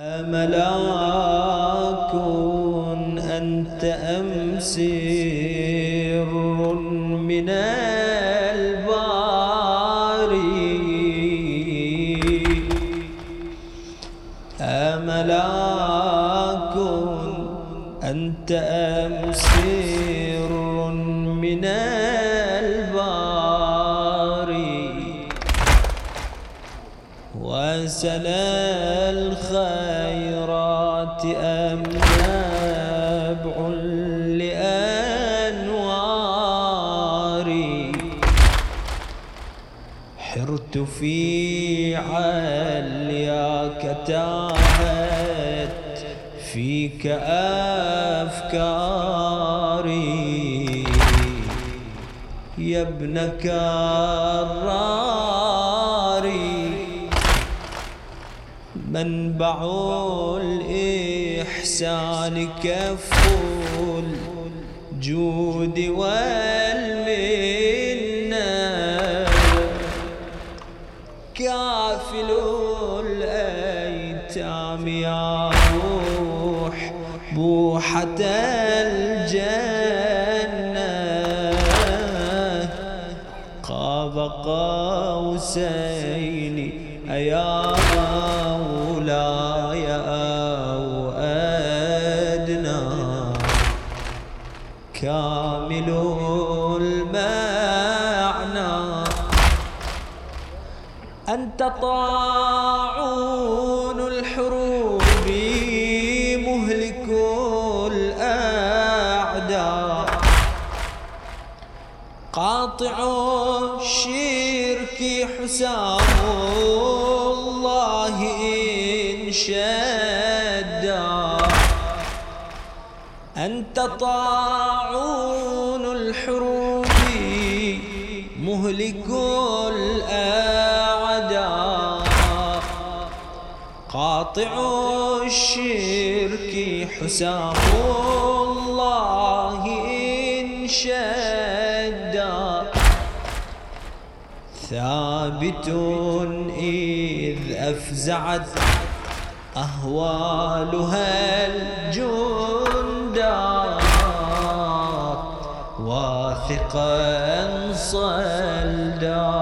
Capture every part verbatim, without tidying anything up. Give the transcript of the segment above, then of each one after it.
أملاك أنت أم سر من الباري، أملاك أنت أم سر من الباري، وسل الخيرات أم نبع لأنواري، حرت في علياك تاهت فيك أفكاري، يا ابن كراري منبع الإحسان كف الجود والمنة، كافل الأيتام يا روح بوحة الجنة، قاب قوسين أيا مولاي أو أدنى، كامل المعنى أنت طاعون الحروب مهلك الأعداء، قاطع الشرك حسام الله إن شدا، أنت طاعون الحروب مهلك الأعداء، قاطع الشرك حسام الله إن شدا، ثابت إذ أفزعت أهوالها الجندات، واثقا صلدا،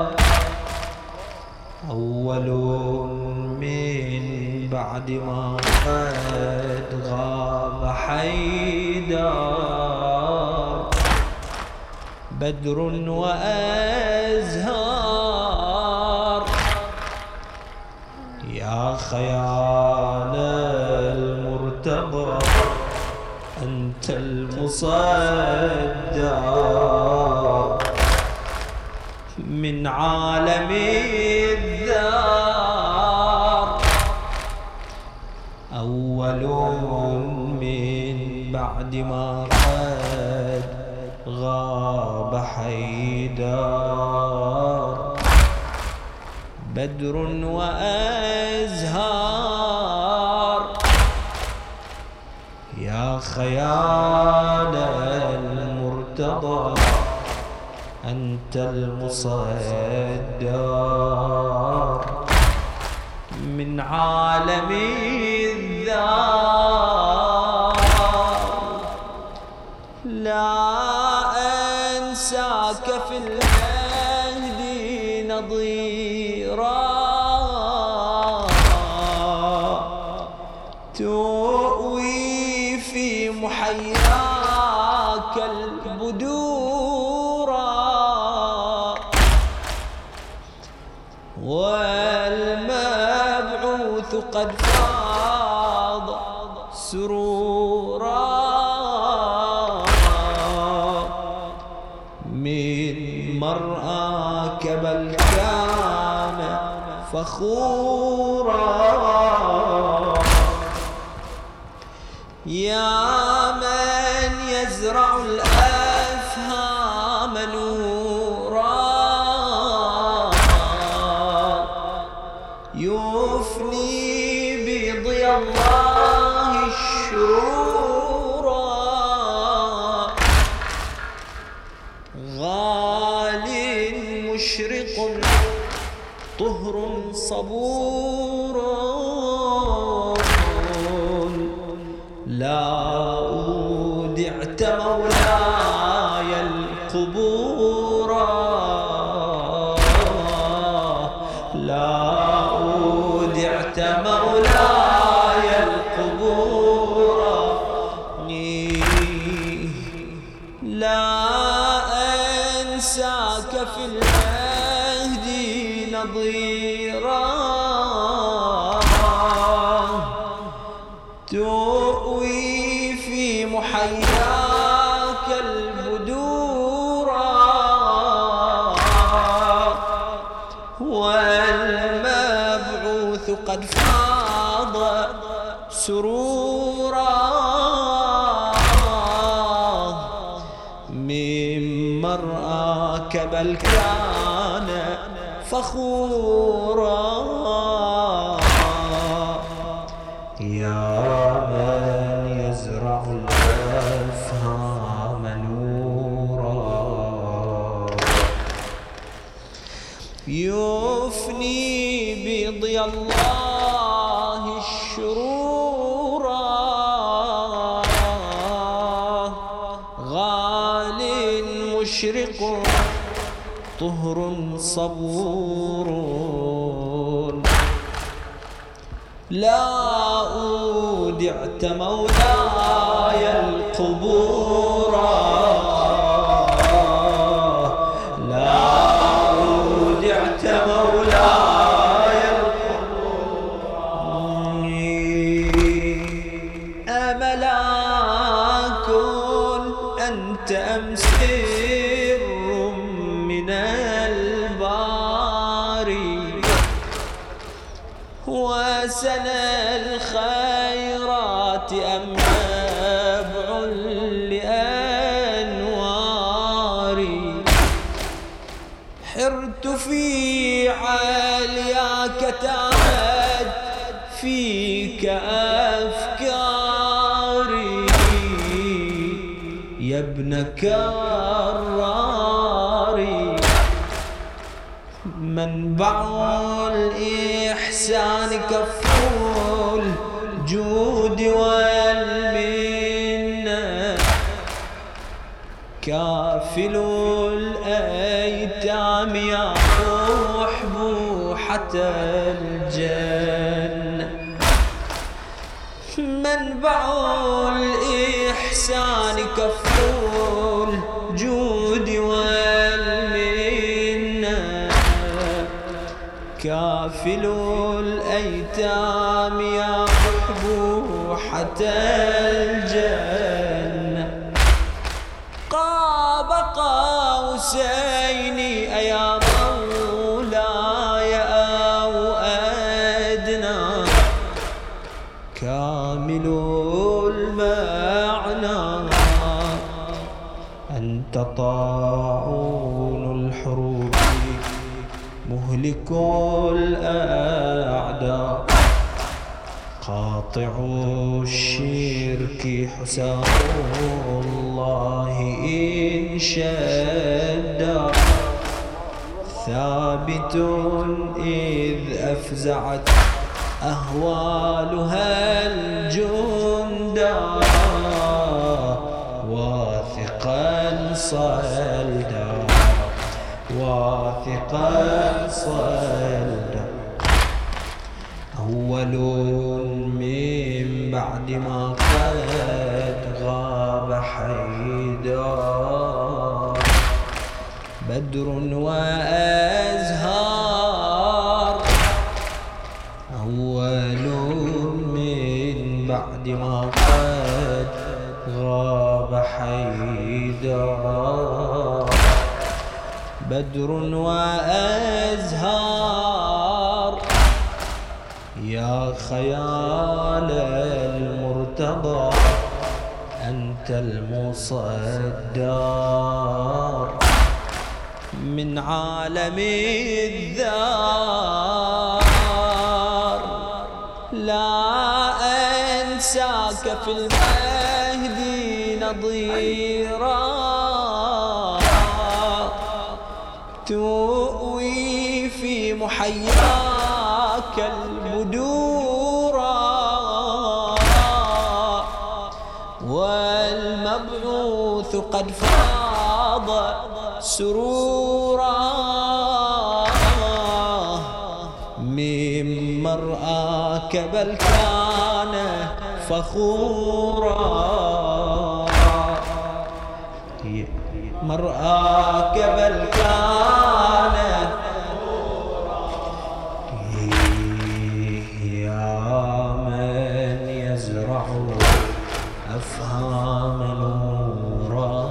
أول من بعد ما قد غاب حيدر، بدر وأزهار، يا خيال المرتضى أنت المصدر من عالم الذار، أول من بعد ما قد غاب حيدر، بدر وأزهار، يا خيال المرتضى أنت المصدر من عالم الذار، لا أنساك في المهد نظيرا، تؤوي في محياك البدورا، والمبعوث قد فاض سرورا، من مرآك بل كان فخورا، يا من يزرع الأفهام نورا، يفني بضياء الله الشرورا، غال مشرق طهر صبور لا أودعت مولاي القبور، لا أودعت مولاي القبور، لا أنساك في المهد نظيرا، تؤوي في محياك البدور، والمبعوث قد فاض سرورا، من مرآك بل كان فخورا، يا من يزرع الأفهام نورا، يفني بضياء الله الشرورا، غال مشرق طهر صبور، لا أودعت مولاي القبور، لا أودعت مولاي القبور، أملاك أنت أم سر من الباري، وسنى الخيرات أم نبع لأنواري، حرت في علياك تاهت فيك أفكاري، يا ابن كراري، منبع الإحسان كفو الجود والمنة، كافل الأيتام يا أحبوحة الجنة، منبع الإحسان كفو الجود والمنة، كافل الأيتام يا أحبوحة الجنة، قاب قوسين أيا مولاي أو أدنى، كامل المعنى أنت طاعون الحروب، مهلك الأعداء، قاطع الشرك حسام الله إن شدا، ثابت إذ أفزعت أهوالها الجندا، واثقا صلدا واثقا صلدا، أول من بعد ما قد غاب حيدر، بدر وأزهار، أول من بعد ما قد غاب حيدر، بدر وأزهار، يا خيال المرتضى أنت المصدر، من عالم الذار، لا أنساك في المهد نظيرا، تؤوي في محياك البدورا، قد فاض سرورا من مرآك بل كان فخورا مرآك بل كان يا من يزرع أفهام نورا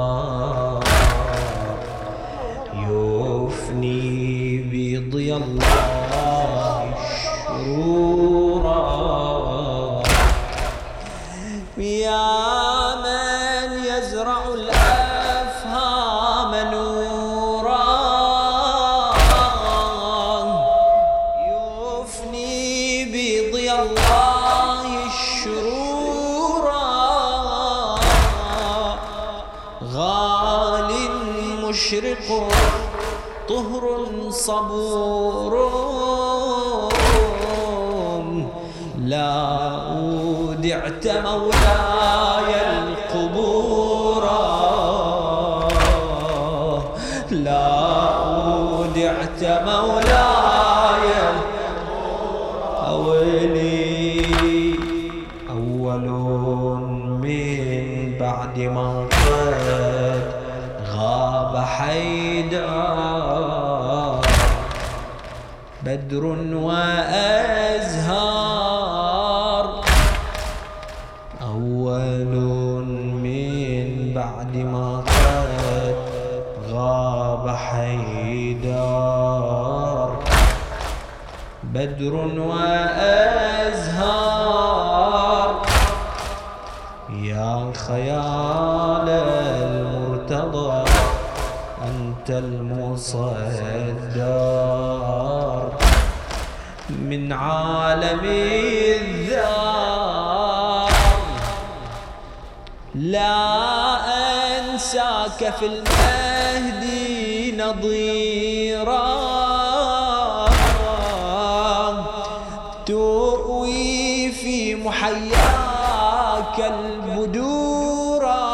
يفني بضياء الله شرورا يا من يزرع الأفهام نورا يفني بضياء الله الشرورا غال مشرق طهر صبور لا أودعت مولاي القبور لا أودعت مولاي أولي أول من بعد ما قد غاب حيدر بدر وأزهار أول من بعد ما قد غاب حيدر بدر وأزهار يا خيال المرتضى أنت المصدر من عالم الذار لا أنساك في المهدي نظيرا تؤوي في محياك البدورا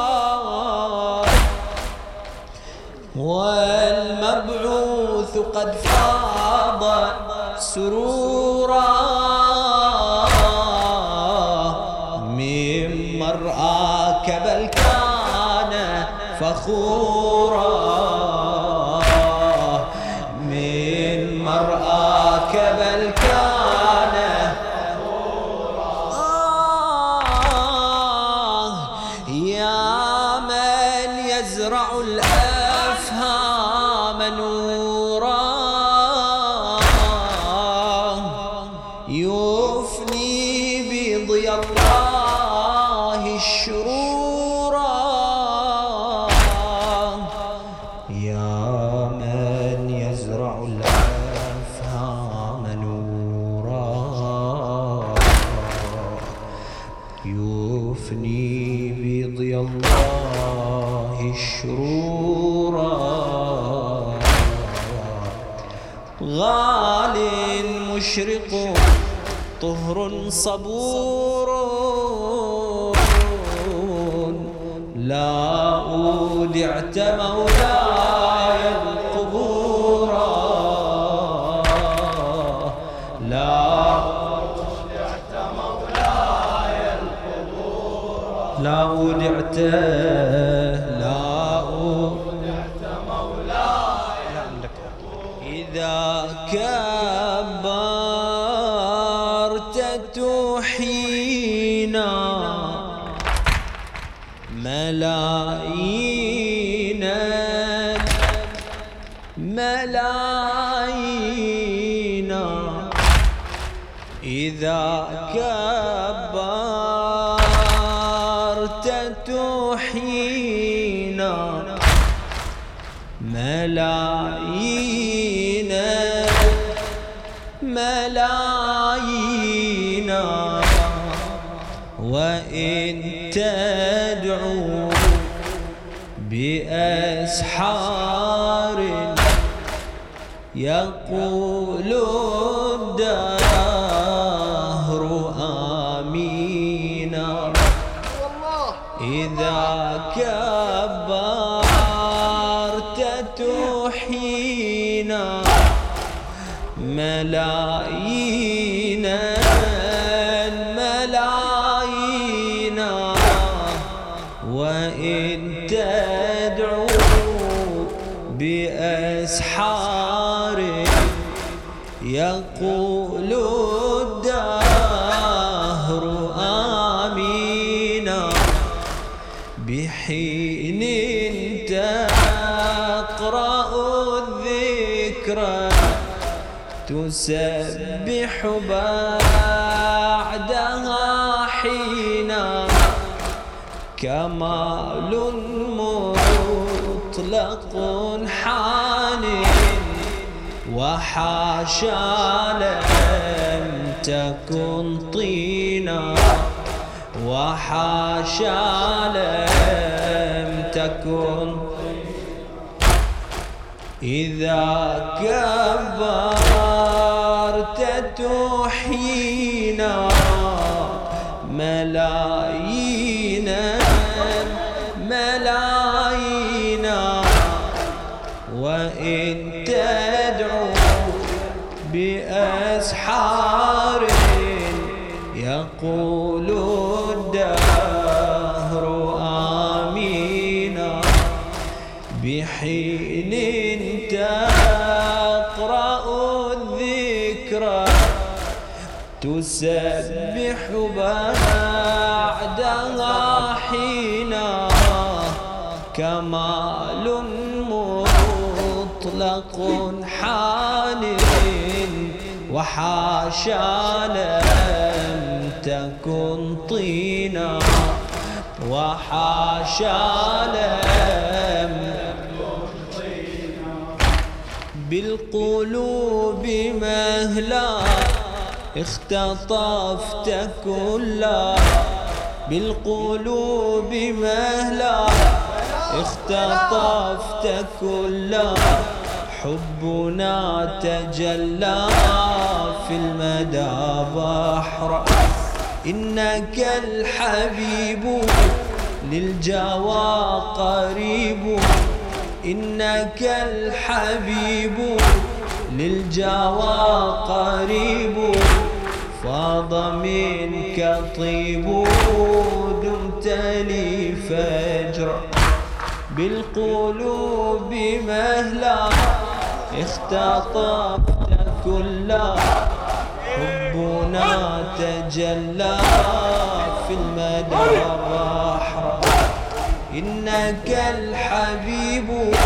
والمبعوث قد فاض سرورا من مرآك بل كان فخورا من مرآك بل كان آه يا من يزرع الأفهام نورا يفني بضياء الله الشرورا يا من يزرع الأفهام نورا يفني بضياء الله الشرورا غال مشرق طهر صبور لا أودعت مولاي القبور لا أودعت مولاي القبور لا أودعت لا أودعت مولاي إذا كبرت تحيينا ملايين ملايين إذا كبرت تحيينا ملايين ملايين وإن تدعو بأسحار يقول الدهر آمين إذا كبر ملايين ملايين وإن تدعو بأسحار يقول الدهر آمين بحين تقرأ الذكرى تسبح بعدها حينا كمال مطلق حان وحاشا لم تكن طينا وحاشا لم تكن إذا كبرت تحيينا ملايين ملايين وإن تدعو بأسحار يقول الدهر آمين بحين تقرأ الذكرى تسبح بعدها حينا كمال مطلق حان وحاشا لم تكن طينا وحاشا لم بالقلوب مهلا اختطفت كلا بالقلوب مهلا اختطفت كلا حبنا تجلى في المدى بحر إنك الحبيب للجوى قريب إنك الحبيب للجوى قريب فاض منك طيب دمت لي فجرا بالقلوب مهلا اختطفت كلا حبنا تجلى في المدى بحر إنك الحبيب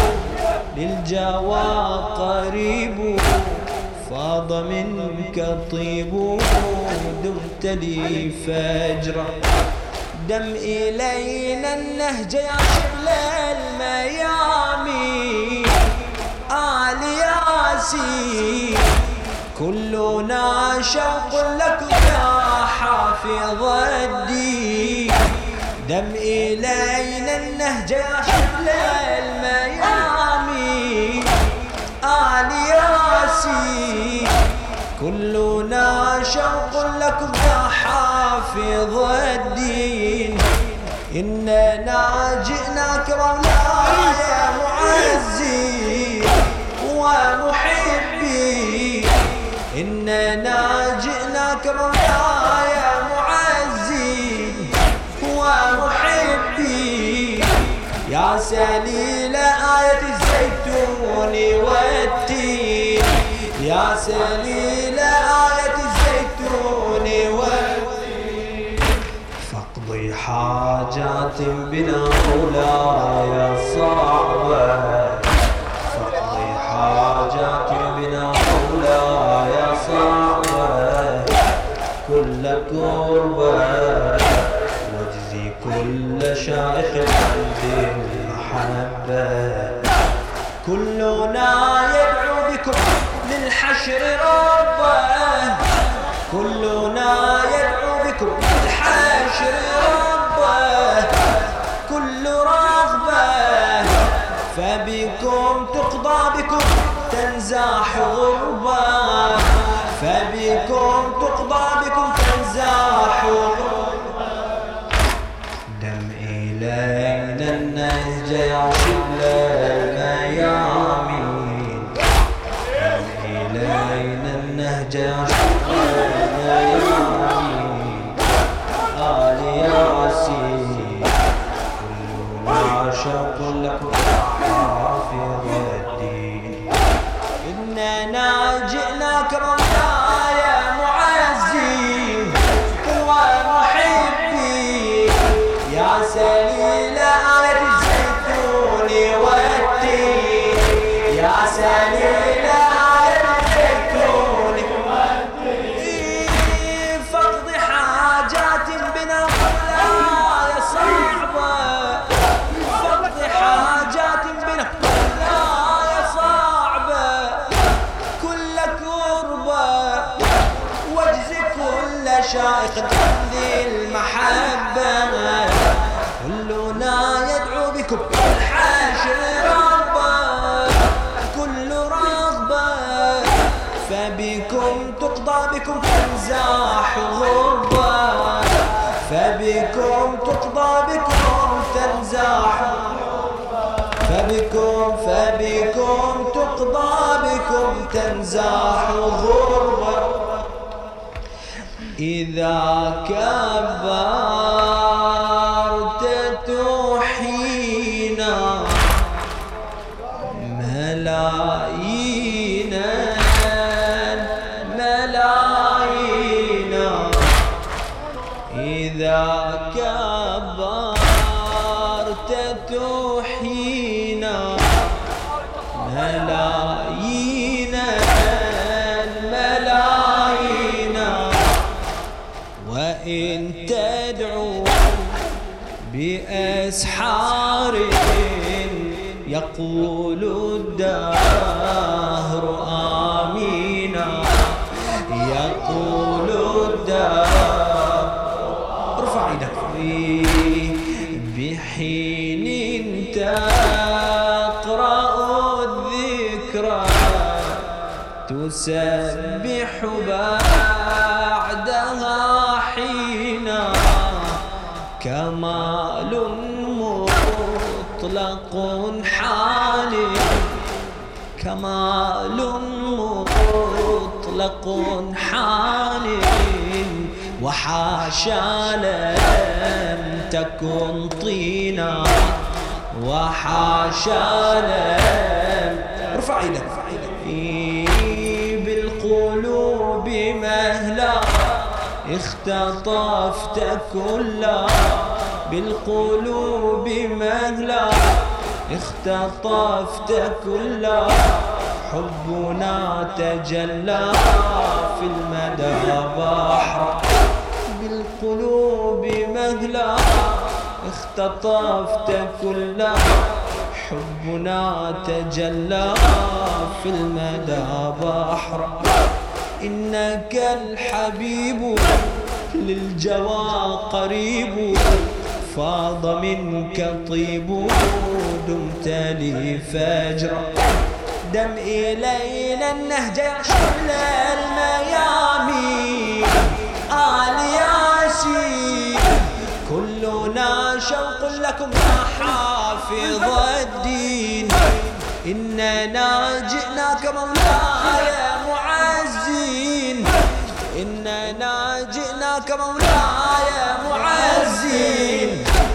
للجوى قريب فاض منك طيب دمت لي فجرا دم إلينا النهج يا شبل الميامين آل ياسين كلنا شوق لكم يا حافظ الدين دم إلينا النهج يا شبل الميامين آل ياسين كلنا شوق لكم يا حافظ الدين إننا جئناك مولاي معزين ومحبين إننا جئناك مولاي معزين ومحبين يا سليل آية الزيتون والتين يا سليل آية الزيتون والتين فاقضي حاجات بنا مولاي صعبة فاقضي حاجات بنا مولاي صعبة كل كربة واجزي كل شائخ بالمحبة كلنا يدعو بكم للحشر ربه كلنا يدعو بكم للحشر ربه كل رغبة فبكم تقضى بكم تنزاح غربة فبكم تقضى بكم تنزاح غربة دم إلينا النهج يا شبل الميامين دم إلينا شائق ذي المحبة كلنا يدعو بكم الحاشر ربا كل رغبة فبكم تقضى بكم تنزاح غربة فبكم تقضى بكم تنزاح فبكم فبكم تقضى بكم تنزاح غربة إذا كبرت تحيينا ملايين ملايين إذا كبرت تحيينا ملايين ملايين وإن تدعو بأسحار يقول الدهر آمين يقول الدهر ارفع يدك بحين تقرأ الذكرى تسبح بعدها حينا كمال مطلق حالي كمال مطلق حالي وحاشا لم تكن طينا وحاشا لم ارفع يدك بالقلوب مهلا اختطفت كلا بالقلوب مهلا اختطفت كلا حبنا تجلى في المدى بحر بالقلوب مهلا اختطفت كلا حبنا تجلى في المدى بحر إنك الحبيب للجوى قريب فاض منك طيب دمت لي فجرا دم إلينا النهج شمل الميامين آل ياسين كلنا شوق لكم يا حافظ الدين إننا جئناك مولاي معزين إننا جئناك مولاي معزين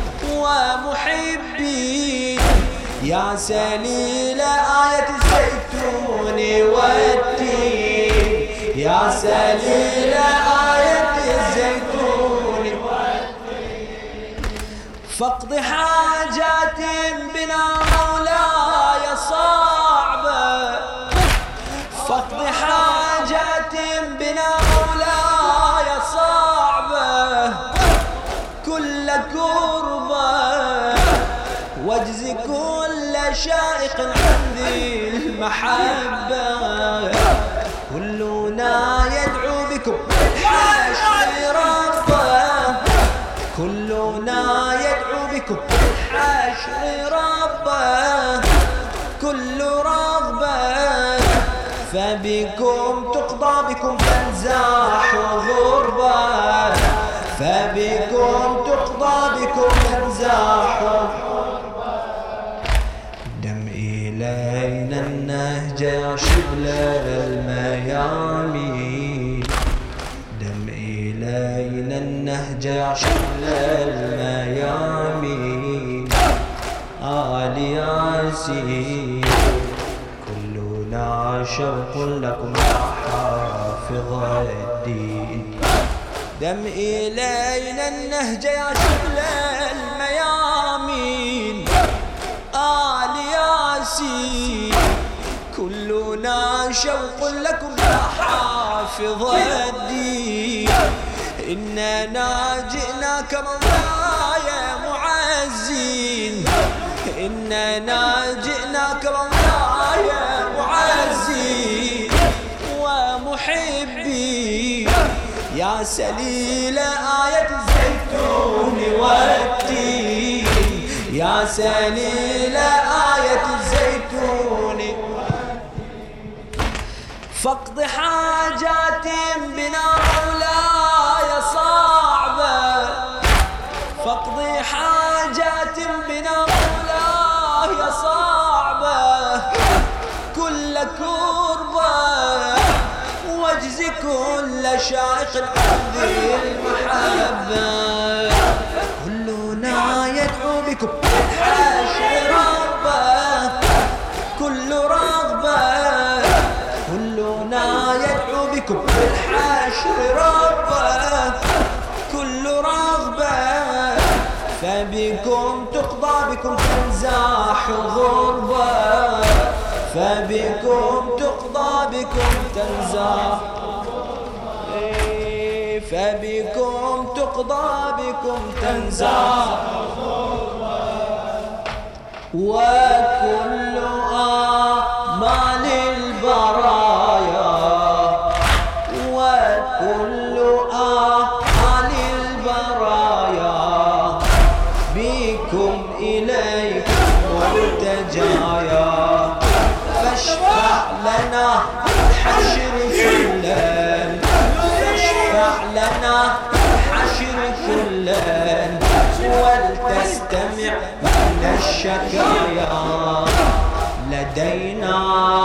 ومحبين يا سليل آية الزيتون والتين يا سليل آية الزيتون والتين فاقض حاجات بنا مولاي صعبة فاقض حاجات بنا مولاي صعبة كل كربة واجز كل شائق عن ذي المحبة كلنا يدعو بكم الحاشر ربه كلنا يدعو بكم الحاشر ربه كل رغبة فبكم تقضى بكم تنزاح غربة فبكم تقضى بكم تنزاح دم إلينا النهج شبل الميامين دم إلينا النهج شبل الميامين آل ياسين كلنا شوق لكم يا حافظ الدين دم إلينا النهج يا شبل الميامين آل ياسين كلنا شوق لكم يا حافظ الدين إننا جئناك مولاي معزين إننا جئناك مولاي معزين ومحبين يا سليل آية الزيتون والتين، يا سليل آية الزيتون فاقض حاجات بنا مولاي صعبة، فاقض حاجات بنا مولاي صعبة، كل كربة واجز كل شائق عندي المحبة، كلنا يدعو بكم الحاشر رغبة، كل رغبة كلنا يدعو بكم الحاشر رغبة، كل رغبة فبكم تقضى بكم تنزاح غربة، فبكم تقضى بكم تنزاح، فبكم تقضى بكم تنزاح وكل آمال البرايا، وكل آمال البرايا بكم إليكم مرتجايا، فاشفع لنا الحشر كلا، فاشفع لنا الحشر كلا ولتستمع من الشكايا، لدينا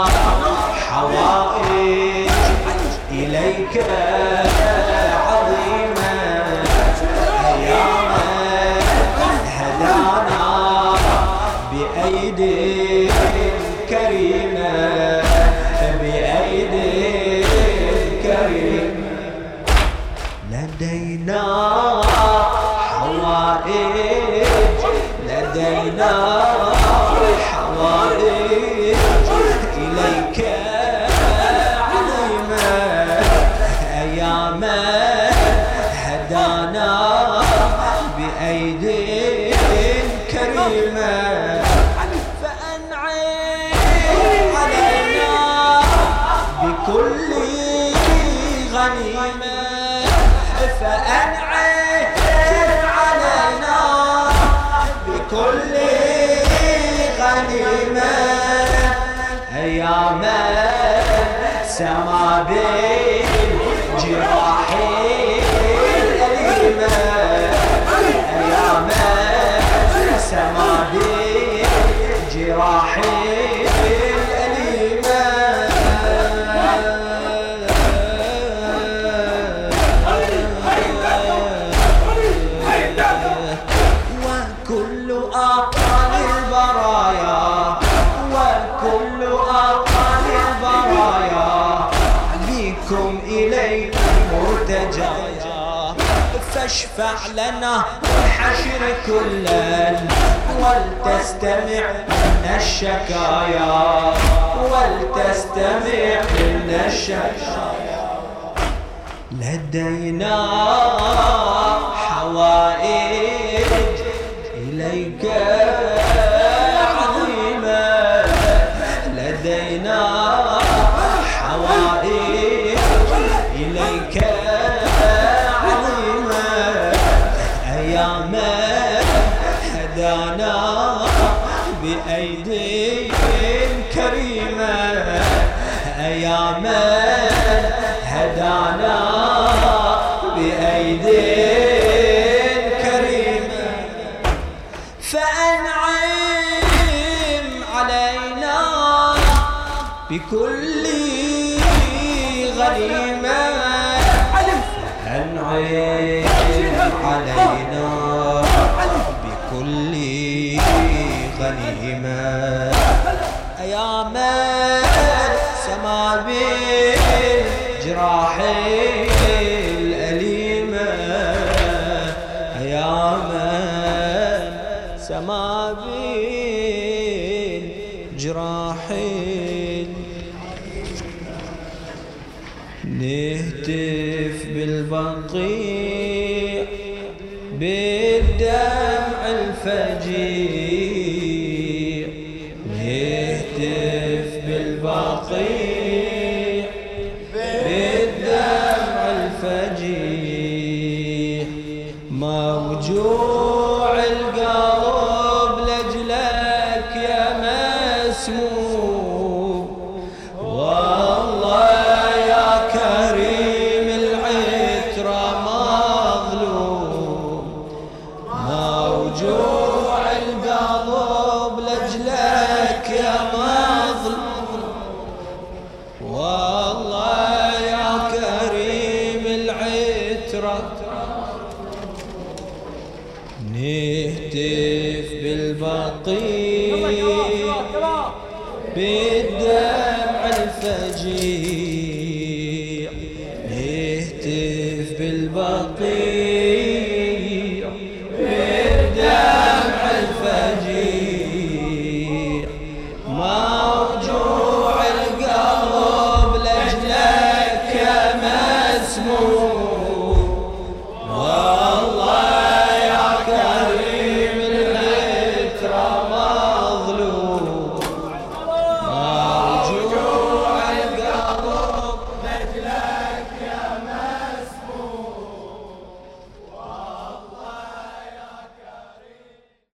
حوائج إليك عظيمة، أياما هدانا بأيدي كريمة، بأيدي كريمة، لدينا حوائج، لدينا حوائج إليك عظيمة، أياما هدانا بأيدي كريمة، بكل غنيمة، فأنعم علينا بكل غنيمة، أياما سما بالجراح الأليمة، أياما سما بالجراح فاشفع لنا الحشر كلا ولتستمع من الشكايا، ولتستمع من الشكايا، لدينا حوائج إليك عظيمة، لدينا حوائج إليك هدانا بأيدي كريمة، أياما هدانا بأيدي كريمة، فأنعم علينا بكل غنيمة، أنعم علينا بكل غنيمة، أياما سما بالجراح الأليمة، أياما سما بالجراح نهتف بالبقيع بالدمع الفجيع، نهتف بالبقيع بالدمع الفجيع، موجوع القلب لجلك يا مسموم، والله يا كريم العترة مظلوم، موجوع القلب لجلك يا مظلوم، والله يا كريم العترة. نهتف بالبقيع بالدمع الفجيع